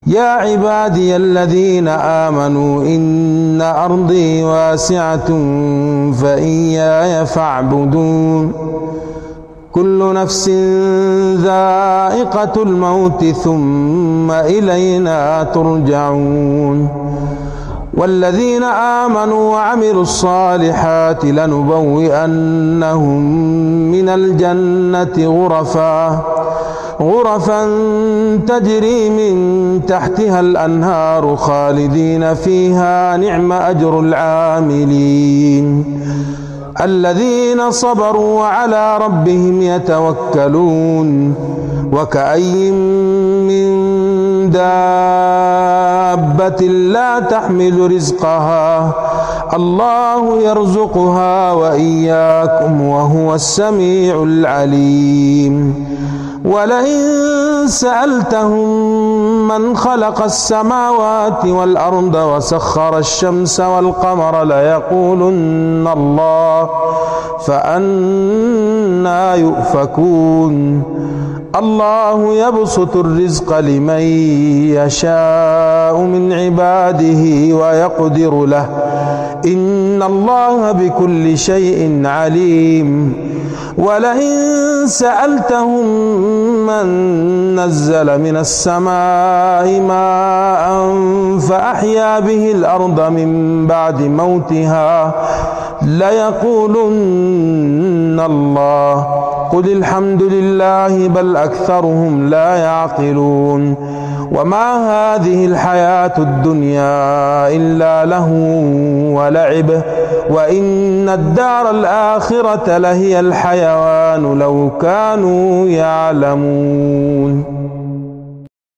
يا عبادي الذين آمنوا إن أرضي واسعة فإياي فاعبدون كل نفس ذائقة الموت ثم إلينا ترجعون والذين آمنوا وعملوا الصالحات لنبوئنهم من الجنة غرفا تجري من تحتها الأنهار خالدين فيها نعم أجر العاملين الذين صبروا وعلى ربهم يتوكلون وكأي من دابة لا تحمل رزقها الله يرزقها وإياكم وهو السميع العليم ولئن سألتهم من خلق السماوات والأرض وسخر الشمس والقمر ليقولن الله فأنى يؤفكون الله يبسط الرزق لمن يشاء من عباده ويقدر له إن الله بكل شيء عليم ولئن سألتهم من نزل من السماء ماء فأحيا به الأرض من بعد موتها ليقولن الله قل الحمد لله بل أكثرهم لا يعقلون وما هذه الحياة الدنيا إلا لهو ولعب وإن الدار الآخرة لهي الحيوان لو كانوا يعلمون.